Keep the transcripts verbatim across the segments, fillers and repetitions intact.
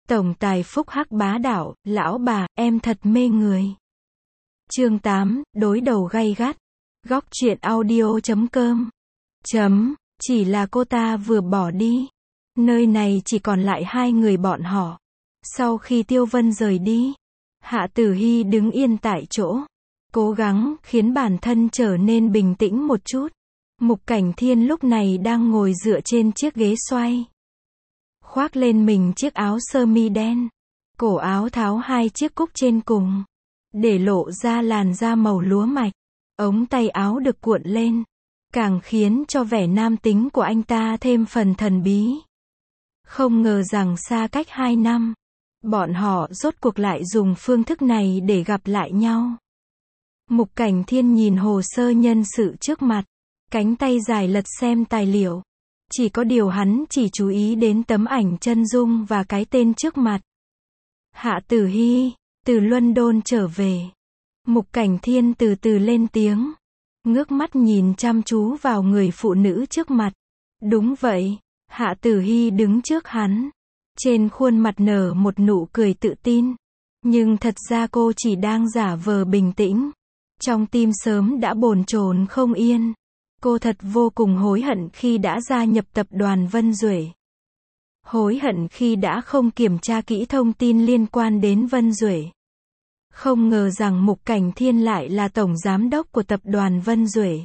Tổng tài phúc hắc bá đạo, lão bà, em thật mê người. Chương tám, đối đầu gay gắt. Góc truyện audio chấm com. Chấm, chỉ là cô ta vừa bỏ đi. Nơi này chỉ còn lại hai người bọn họ. Sau khi Tiêu Vân rời đi, Hạ Tử Hy đứng yên tại chỗ, cố gắng khiến bản thân trở nên bình tĩnh một chút. Mục Cảnh Thiên lúc này đang ngồi dựa trên chiếc ghế xoay, khoác lên mình chiếc áo sơ mi đen, cổ áo tháo hai chiếc cúc trên cùng, để lộ ra làn da màu lúa mạch. Ống tay áo được cuộn lên, càng khiến cho vẻ nam tính của anh ta thêm phần thần bí. Không ngờ rằng xa cách hai năm, bọn họ rốt cuộc lại dùng phương thức này để gặp lại nhau. Mục Cảnh Thiên nhìn hồ sơ nhân sự trước mặt, cánh tay dài lật xem tài liệu. Chỉ có điều hắn chỉ chú ý đến tấm ảnh chân dung và cái tên trước mặt. Hạ Tử Hy, từ London trở về. Mục Cảnh Thiên từ từ lên tiếng, ngước mắt nhìn chăm chú vào người phụ nữ trước mặt. Đúng vậy, Hạ Tử Hy đứng trước hắn, trên khuôn mặt nở một nụ cười tự tin. Nhưng thật ra cô chỉ đang giả vờ bình tĩnh. Trong tim sớm đã bồn chồn không yên. Cô thật vô cùng hối hận khi đã gia nhập tập đoàn Vân Duệ. Hối hận khi đã không kiểm tra kỹ thông tin liên quan đến Vân Duệ. Không ngờ rằng Mục Cảnh Thiên lại là tổng giám đốc của tập đoàn Vân Duệ.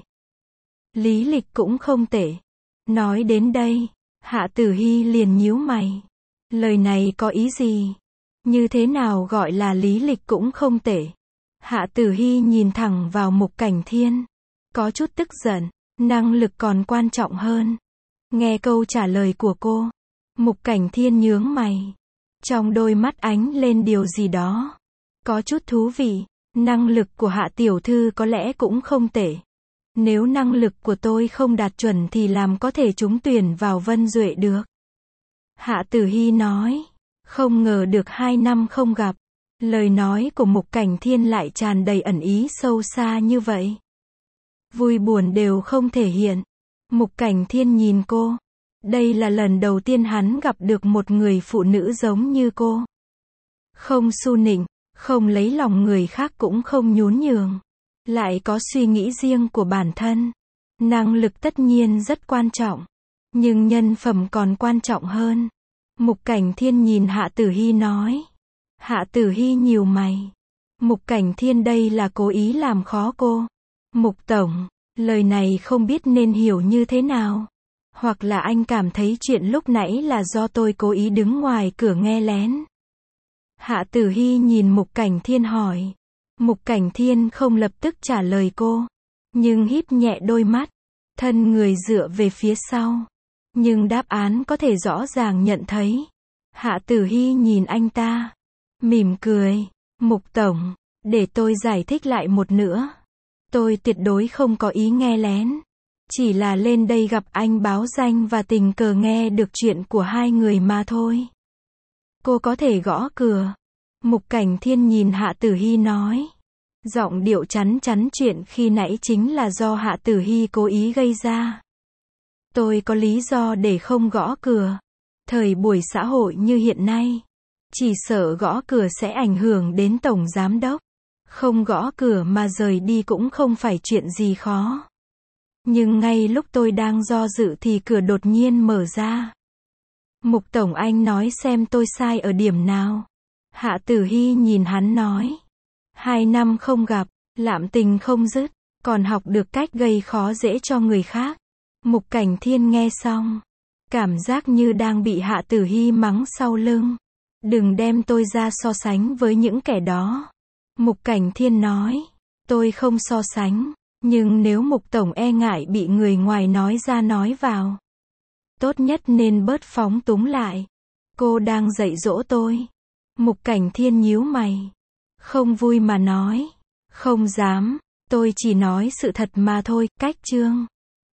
Lý lịch cũng không tệ. Nói đến đây, Hạ Tử Hy liền nhíu mày. Lời này có ý gì? Như thế nào gọi là lý lịch cũng không tệ? Hạ Tử Hy nhìn thẳng vào Mục Cảnh Thiên, có chút tức giận. Năng lực còn quan trọng hơn. Nghe câu trả lời của cô, Mục Cảnh Thiên nhướng mày. Trong đôi mắt ánh lên điều gì đó. Có chút thú vị. Năng lực của Hạ tiểu thư có lẽ cũng không tệ. Nếu năng lực của tôi không đạt chuẩn thì làm có thể trúng tuyển vào Vân Duệ được. Hạ Tử Hy nói. Không ngờ được hai năm không gặp. Lời nói của Mục Cảnh Thiên lại tràn đầy ẩn ý sâu xa như vậy. Vui buồn đều không thể hiện. Mục Cảnh Thiên nhìn cô. Đây là lần đầu tiên hắn gặp được một người phụ nữ giống như cô. Không xu nịnh, không lấy lòng người khác cũng không nhún nhường. Lại có suy nghĩ riêng của bản thân. Năng lực tất nhiên rất quan trọng. Nhưng nhân phẩm còn quan trọng hơn. Mục Cảnh Thiên nhìn Hạ Tử Hy nói. Hạ Tử Hy nhíu mày. Mục Cảnh Thiên đây là cố ý làm khó cô. Mục Tổng, lời này không biết nên hiểu như thế nào. Hoặc là anh cảm thấy chuyện lúc nãy là do tôi cố ý đứng ngoài cửa nghe lén. Hạ Tử Hy nhìn Mục Cảnh Thiên hỏi. Mục Cảnh Thiên không lập tức trả lời cô. Nhưng híp nhẹ đôi mắt. Thân người dựa về phía sau. Nhưng đáp án có thể rõ ràng nhận thấy. Hạ Tử Hy nhìn anh ta. Mỉm cười. Mục Tổng, để tôi giải thích lại một nữa. Tôi tuyệt đối không có ý nghe lén. Chỉ là lên đây gặp anh báo danh và tình cờ nghe được chuyện của hai người mà thôi. Cô có thể gõ cửa. Mục Cảnh Thiên nhìn Hạ Tử Hy nói. Giọng điệu chắn chắn chuyện khi nãy chính là do Hạ Tử Hy cố ý gây ra. Tôi có lý do để không gõ cửa. Thời buổi xã hội như hiện nay, chỉ sợ gõ cửa sẽ ảnh hưởng đến tổng giám đốc. Không gõ cửa mà rời đi cũng không phải chuyện gì khó. Nhưng ngay lúc tôi đang do dự thì cửa đột nhiên mở ra. Mục Tổng anh nói xem tôi sai ở điểm nào. Hạ Tử Hy nhìn hắn nói. Hai năm không gặp, lạm tình không dứt, còn học được cách gây khó dễ cho người khác. Mục Cảnh Thiên nghe xong, cảm giác như đang bị Hạ Tử Hy mắng sau lưng. Đừng đem tôi ra so sánh với những kẻ đó. Mục Cảnh Thiên nói. Tôi không so sánh. Nhưng nếu Mục Tổng e ngại bị người ngoài nói ra nói vào, tốt nhất nên bớt phóng túng lại. Cô đang dạy dỗ tôi. Mục Cảnh Thiên nhíu mày. Không vui mà nói. Không dám. Tôi chỉ nói sự thật mà thôi. Cách chương.